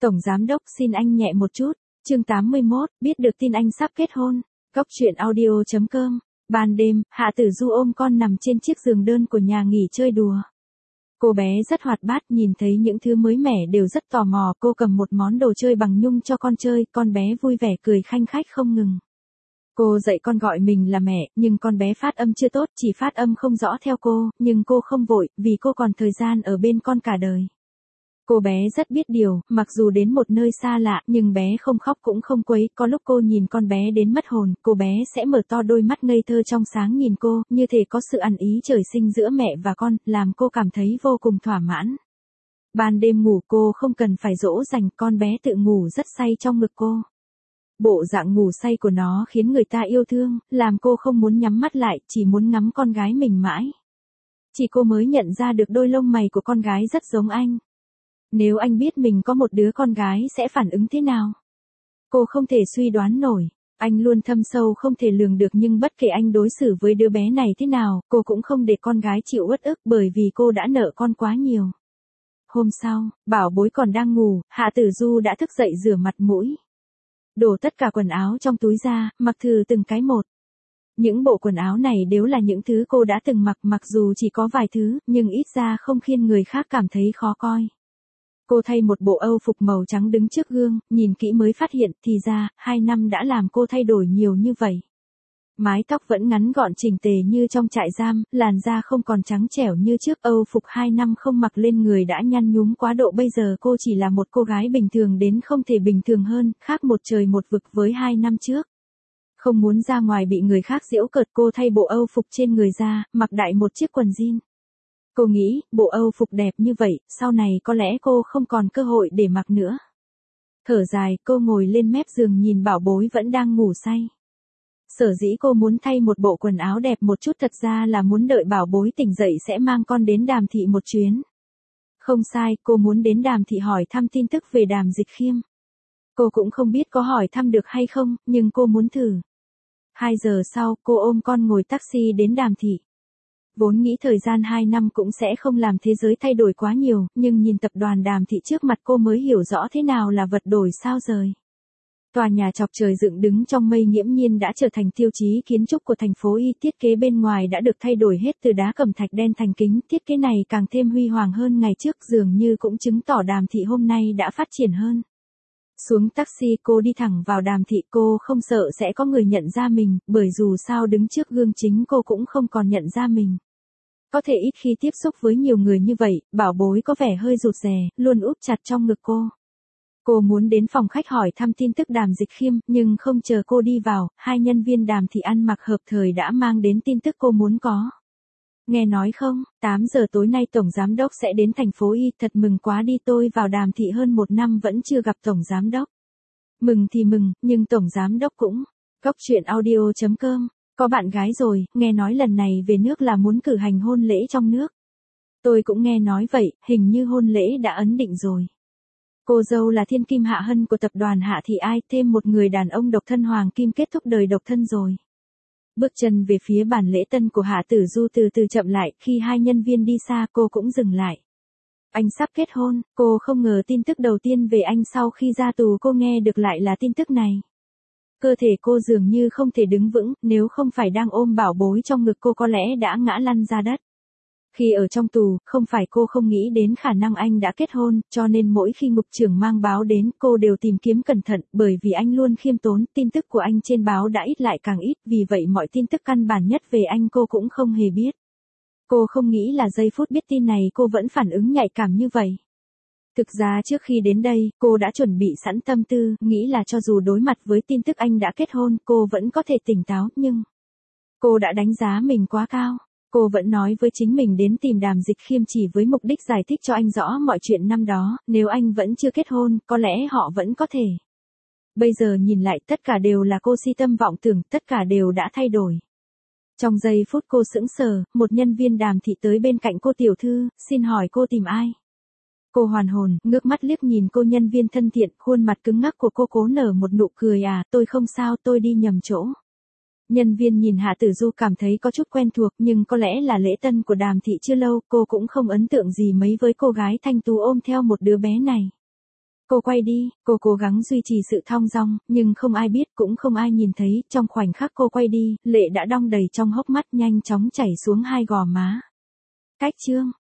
Tổng giám đốc xin anh nhẹ một chút. Chương 81, biết được tin anh sắp kết hôn. Góc truyện audio.com. Ban đêm, Hạ Tử Du ôm con nằm trên chiếc giường đơn của nhà nghỉ chơi đùa. Cô bé rất hoạt bát, nhìn thấy những thứ mới mẻ đều rất tò mò. Cô cầm một món đồ chơi bằng nhung cho con chơi, con bé vui vẻ cười khanh khách không ngừng. Cô dạy con gọi mình là mẹ, nhưng con bé phát âm chưa tốt, chỉ phát âm không rõ theo cô, nhưng cô không vội, vì cô còn thời gian ở bên con cả đời. Cô bé rất biết điều, mặc dù đến một nơi xa lạ, nhưng bé không khóc cũng không quấy, có lúc cô nhìn con bé đến mất hồn, cô bé sẽ mở to đôi mắt ngây thơ trong sáng nhìn cô, như thể có sự ăn ý trời sinh giữa mẹ và con, làm cô cảm thấy vô cùng thỏa mãn. Ban đêm ngủ cô không cần phải dỗ dành, con bé tự ngủ rất say trong ngực cô. Bộ dạng ngủ say của nó khiến người ta yêu thương, làm cô không muốn nhắm mắt lại, chỉ muốn ngắm con gái mình mãi. Chỉ cô mới nhận ra được đôi lông mày của con gái rất giống anh. Nếu anh biết mình có một đứa con gái sẽ phản ứng thế nào? Cô không thể suy đoán nổi. Anh luôn thâm sâu không thể lường được, nhưng bất kể anh đối xử với đứa bé này thế nào, cô cũng không để con gái chịu uất ức bởi vì cô đã nợ con quá nhiều. Hôm sau, bảo bối còn đang ngủ, Hạ Tử Du đã thức dậy rửa mặt mũi. Đổ tất cả quần áo trong túi ra, mặc thử từng cái một. Những bộ quần áo này đều là những thứ cô đã từng mặc, mặc dù chỉ có vài thứ, nhưng ít ra không khiến người khác cảm thấy khó coi. Cô thay một bộ Âu phục màu trắng đứng trước gương, nhìn kỹ mới phát hiện, thì ra, 2 năm đã làm cô thay đổi nhiều như vậy. Mái tóc vẫn ngắn gọn chỉnh tề như trong trại giam, làn da không còn trắng trẻo như trước. Âu phục 2 năm không mặc lên người đã nhăn nhúm quá độ, bây giờ cô chỉ là một cô gái bình thường đến không thể bình thường hơn, khác một trời một vực với 2 năm trước. Không muốn ra ngoài bị người khác giễu cợt, cô thay bộ Âu phục trên người ra, mặc đại một chiếc quần jean. Cô nghĩ, bộ Âu phục đẹp như vậy, sau này có lẽ cô không còn cơ hội để mặc nữa. Thở dài, cô ngồi lên mép giường nhìn bảo bối vẫn đang ngủ say. Sở dĩ cô muốn thay một bộ quần áo đẹp một chút thật ra là muốn đợi bảo bối tỉnh dậy sẽ mang con đến Đàm Thị một chuyến. Không sai, cô muốn đến Đàm Thị hỏi thăm tin tức về Đàm Dịch Khiêm. Cô cũng không biết có hỏi thăm được hay không, nhưng cô muốn thử. 2 giờ sau, cô ôm con ngồi taxi đến Đàm Thị. Vốn nghĩ thời gian 2 năm cũng sẽ không làm thế giới thay đổi quá nhiều, nhưng nhìn tập đoàn Đàm Thị trước mặt cô mới hiểu rõ thế nào là vật đổi sao rời. Tòa nhà chọc trời dựng đứng trong mây nghiễm nhiên đã trở thành tiêu chí kiến trúc của thành phố Y, thiết kế bên ngoài đã được thay đổi hết từ đá cẩm thạch đen thành kính, thiết kế này càng thêm huy hoàng hơn ngày trước, dường như cũng chứng tỏ Đàm Thị hôm nay đã phát triển hơn. Xuống taxi cô đi thẳng vào Đàm Thị, cô không sợ sẽ có người nhận ra mình, bởi dù sao đứng trước gương chính cô cũng không còn nhận ra mình. Có thể ít khi tiếp xúc với nhiều người như vậy, bảo bối có vẻ hơi rụt rè, luôn úp chặt trong ngực cô. Cô muốn đến phòng khách hỏi thăm tin tức Đàm Dịch Khiêm, nhưng không chờ cô đi vào, 2 nhân viên Đàm Thị ăn mặc hợp thời đã mang đến tin tức cô muốn có. Nghe nói không, 8 giờ tối nay Tổng Giám Đốc sẽ đến thành phố Y, thật mừng quá đi, tôi vào Đàm Thị hơn 1 năm vẫn chưa gặp Tổng Giám Đốc. Mừng thì mừng, nhưng Tổng Giám Đốc cũng. Góc truyện audio.com, có bạn gái rồi, nghe nói lần này về nước là muốn cử hành hôn lễ trong nước. Tôi cũng nghe nói vậy, hình như hôn lễ đã ấn định rồi. Cô dâu là thiên kim Hạ Hân của tập đoàn Hạ Thị ai, thêm một người đàn ông độc thân Hoàng Kim kết thúc đời độc thân rồi. Bước chân về phía bàn lễ tân của Hạ Tử Du từ từ chậm lại, khi 2 nhân viên đi xa cô cũng dừng lại. Anh sắp kết hôn, cô không ngờ tin tức đầu tiên về anh sau khi ra tù cô nghe được lại là tin tức này. Cơ thể cô dường như không thể đứng vững, nếu không phải đang ôm bảo bối trong ngực cô có lẽ đã ngã lăn ra đất. Khi ở trong tù, không phải cô không nghĩ đến khả năng anh đã kết hôn, cho nên mỗi khi ngục trưởng mang báo đến cô đều tìm kiếm cẩn thận, bởi vì anh luôn khiêm tốn, tin tức của anh trên báo đã ít lại càng ít, vì vậy mọi tin tức căn bản nhất về anh cô cũng không hề biết. Cô không nghĩ là giây phút biết tin này cô vẫn phản ứng nhạy cảm như vậy. Thực ra trước khi đến đây, cô đã chuẩn bị sẵn tâm tư, nghĩ là cho dù đối mặt với tin tức anh đã kết hôn, cô vẫn có thể tỉnh táo, nhưng cô đã đánh giá mình quá cao. Cô vẫn nói với chính mình đến tìm Đàm Dịch Khiêm chỉ với mục đích giải thích cho anh rõ mọi chuyện năm đó, nếu anh vẫn chưa kết hôn, có lẽ họ vẫn có thể. Bây giờ nhìn lại tất cả đều là cô si tâm vọng tưởng, tất cả đều đã thay đổi. Trong giây phút cô sững sờ, một nhân viên Đàm Thị tới bên cạnh cô, tiểu thư, xin hỏi cô tìm ai? Cô hoàn hồn, ngước mắt liếc nhìn cô nhân viên thân thiện, khuôn mặt cứng ngắc của cô cố nở một nụ cười, tôi không sao, tôi đi nhầm chỗ. Nhân viên nhìn Hạ Tử Du cảm thấy có chút quen thuộc, nhưng có lẽ là lễ tân của Đàm Thị chưa lâu, cô cũng không ấn tượng gì mấy với cô gái thanh tú ôm theo một đứa bé này. Cô quay đi, cô cố gắng duy trì sự thong dong, nhưng không ai biết cũng không ai nhìn thấy, trong khoảnh khắc cô quay đi, lệ đã đong đầy trong hốc mắt nhanh chóng chảy xuống hai gò má. Cách chương